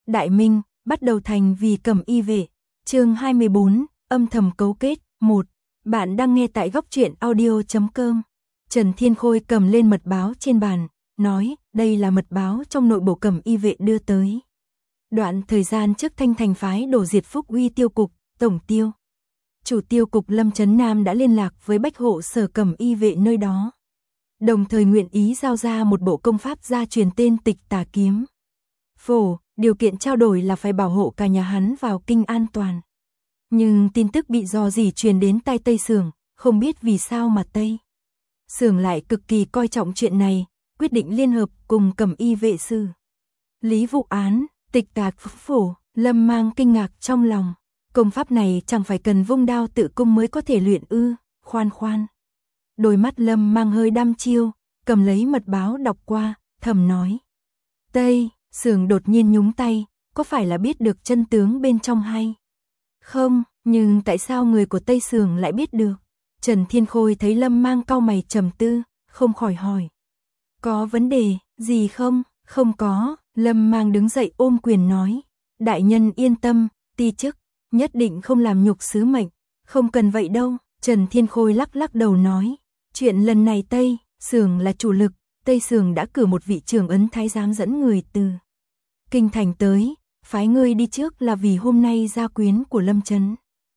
Đại Minh, bắt đầu thành vì Cẩm Y vệ. Chương 24, âm thầm cấu kết. 1. Bạn đang nghe tại góc truyện audio.com. Trần Thiên Khôi cầm lên mật báo trên bàn, nói, đây là mật báo trong nội bộ Cẩm Y vệ đưa tới. Đoạn thời gian trước Thanh Thành phái đổ diệt Phúc Uy tiêu cục, tổng tiêu. Chủ tiêu cục Lâm Trấn Nam đã liên lạc với bách hộ sở Cẩm Y vệ nơi đó. Đồng thời nguyện ý giao ra một bộ công pháp gia truyền tên Tịch Tà Kiếm. Phổ, điều kiện trao đổi là phải bảo hộ cả nhà hắn vào kinh an toàn. Nhưng tin tức bị dò dỉ truyền đến tai Tây Sưởng, không biết vì sao mà Tây Sưởng lại cực kỳ coi trọng chuyện này, quyết định liên hợp cùng Cẩm Y vệ sư lý vụ án. Tịch Tà Phổ, Lâm Mang kinh ngạc trong lòng. Công pháp này chẳng phải cần vung đao tự cung mới có thể luyện ư? Khoan. Đôi mắt Lâm Mang hơi đăm chiêu, cầm lấy mật báo đọc qua, thầm nói. Tây Sưởng đột nhiên nhúng tay, có phải là biết được chân tướng bên trong hay không? Nhưng tại sao người của Tây Sưởng lại biết được? Trần Thiên Khôi thấy Lâm Mang cau mày trầm tư, không khỏi hỏi. Có vấn đề gì không? Không có. Lâm Mang đứng dậy ôm quyền nói. Đại nhân yên tâm, ti chức nhất định không làm nhục sứ mệnh. Không cần vậy đâu. Trần Thiên Khôi lắc đầu nói. Chuyện lần này Tây Sưởng là chủ lực. Tây Sưởng đã cử một vị trưởng ấn thái giám dẫn người từ kinh thành tới, phái ngươi đi trước là vì hôm nay gia quyến của Lâm Trấn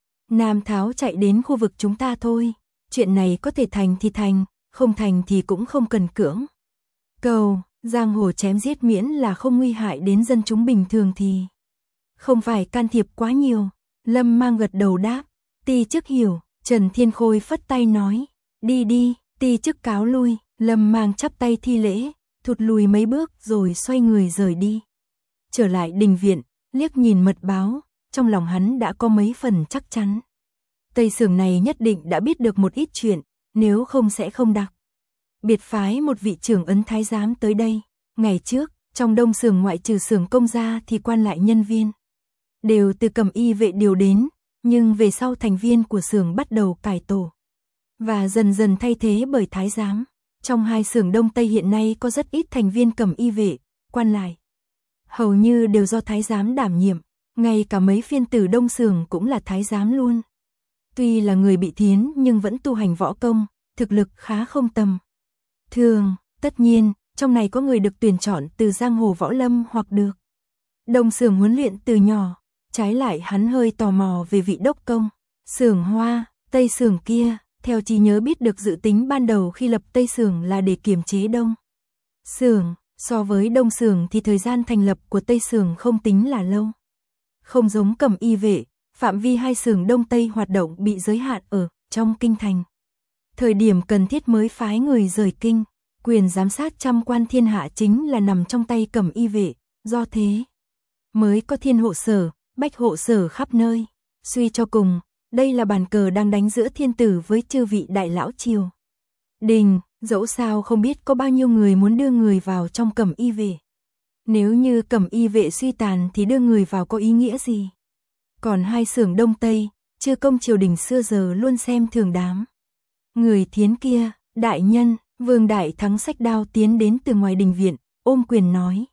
Nam Tháo chạy đến khu vực chúng ta thôi. Chuyện này có thể thành thì thành, không thành thì cũng không cần cưỡng cầu. Giang hồ chém giết miễn là không nguy hại đến dân chúng bình thường thì không phải can thiệp quá nhiều. Lâm Mang gật đầu đáp. Ti chức hiểu. Trần Thiên Khôi phất tay nói. Đi, ti chức cáo lui. Lâm Mang chắp tay thi lễ, thụt lùi mấy bước rồi xoay người rời đi. Trở lại đình viện, liếc nhìn mật báo, trong lòng hắn đã có mấy phần chắc chắn. Tây Sưởng này nhất định đã biết được một ít chuyện, nếu không sẽ không đặc biệt phái một vị trưởng ấn thái giám tới đây. Ngày trước, trong Đông Sưởng ngoại trừ Sưởng công gia thì quan lại nhân viên đều từ Cẩm Y vệ điều đến, nhưng về sau thành viên của Sưởng bắt đầu cải tổ và dần dần thay thế bởi thái giám. Trong hai xưởng Đông Tây hiện nay có rất ít thành viên Cẩm Y vệ, quan lại hầu như đều do thái giám đảm nhiệm, ngay cả mấy phiên tử Đông Sưởng cũng là thái giám luôn. Tuy là người bị thiến nhưng vẫn tu hành võ công, thực lực khá không tầm thường. Tất nhiên, trong này có người được tuyển chọn từ giang hồ võ lâm hoặc được Đông Sưởng huấn luyện từ nhỏ. Trái lại hắn hơi tò mò về vị đốc công Sưởng Hoa, Tây Sưởng kia. Theo trí nhớ biết được dự tính ban đầu khi lập Tây Sưởng là để kiềm chế Đông Sưởng, so với Đông Sưởng thì thời gian thành lập của Tây Sưởng không tính là lâu. Không giống Cẩm Y vệ, phạm vi hai xưởng Đông Tây hoạt động bị giới hạn ở trong kinh thành. Thời điểm cần thiết mới phái người rời kinh, quyền giám sát trăm quan thiên hạ chính là nằm trong tay Cẩm Y vệ, do thế mới có Thiên hộ sở, Bách hộ sở khắp nơi. Suy cho cùng, đây là bàn cờ đang đánh giữa thiên tử với chư vị đại lão triều đình, dẫu sao không biết có bao nhiêu người muốn đưa người vào trong Cẩm Y vệ. Nếu như Cẩm Y vệ suy tàn thì đưa người vào có ý nghĩa gì? Còn hai xưởng Đông Tây, chư công triều đình xưa giờ luôn xem thường đám người thiến kia. Đại nhân, Vương Đại Thắng xách đao tiến đến từ ngoài đình viện, ôm quyền nói.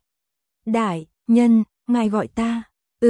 Đại nhân, ngài gọi ta.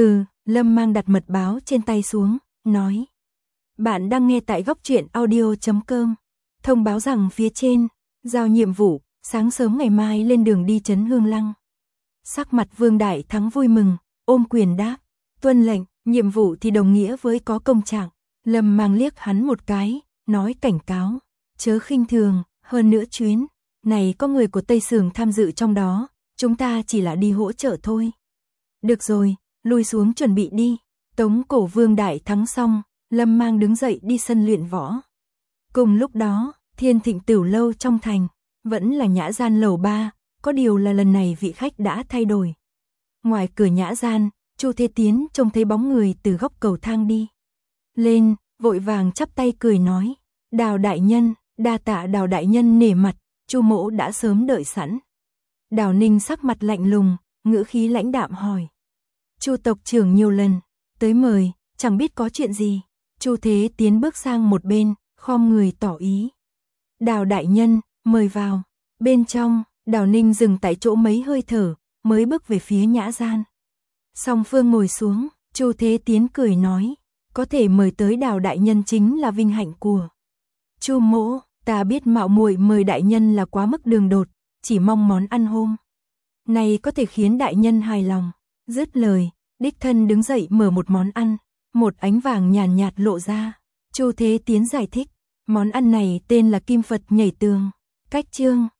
Lâm Mang đặt mật báo trên tay xuống, nói. Bạn đang nghe tại góc truyện audio.com. Thông báo rằng phía trên giao nhiệm vụ, sáng sớm ngày mai lên đường đi trấn Hương Lăng. Sắc mặt Vương Đại Thắng vui mừng, ôm quyền đáp. Tuân lệnh. Nhiệm vụ thì đồng nghĩa với có công trạng. Lâm Mang liếc hắn một cái, nói cảnh cáo. Chớ khinh thường, hơn nữa chuyến này có người của Tây Sưởng tham dự trong đó, chúng ta chỉ là đi hỗ trợ thôi. Được rồi, lui xuống chuẩn bị đi. Tống cổ Vương Đại Thắng xong, Lâm Mang đứng dậy đi sân luyện võ. Cùng lúc đó, Thiên Thịnh Tửu lâu trong thành, vẫn là nhã gian lầu 3, có điều là lần này vị khách đã thay đổi. Ngoài cửa nhã gian, Chu Thế Tiến trông thấy bóng người từ góc cầu thang đi lên, vội vàng chắp tay cười nói. Đào đại nhân, đa tạ Đào đại nhân nể mặt, Chu mỗ đã sớm đợi sẵn. Đào Ninh sắc mặt lạnh lùng, ngữ khí lãnh đạm hỏi. Chu tộc trưởng nhiều lần tới mời, chẳng biết có chuyện gì. Chu Thế Tiến bước sang một bên, khom người tỏ ý. Đào đại nhân, mời vào. Bên trong, Đào Ninh dừng tại chỗ mấy hơi thở, mới bước về phía nhã gian. Song Phương ngồi xuống, Chu Thế Tiến cười nói, có thể mời tới Đào đại nhân chính là vinh hạnh của Chu mỗ, ta biết mạo muội mời đại nhân là quá mức đường đột, chỉ mong món ăn hôm này có thể khiến đại nhân hài lòng. Dứt lời, đích thân đứng dậy mở một món ăn, một ánh vàng nhàn nhạt lộ ra. Chu Thế Tiến giải thích, món ăn này tên là Kim Phật nhảy tường. Cách chương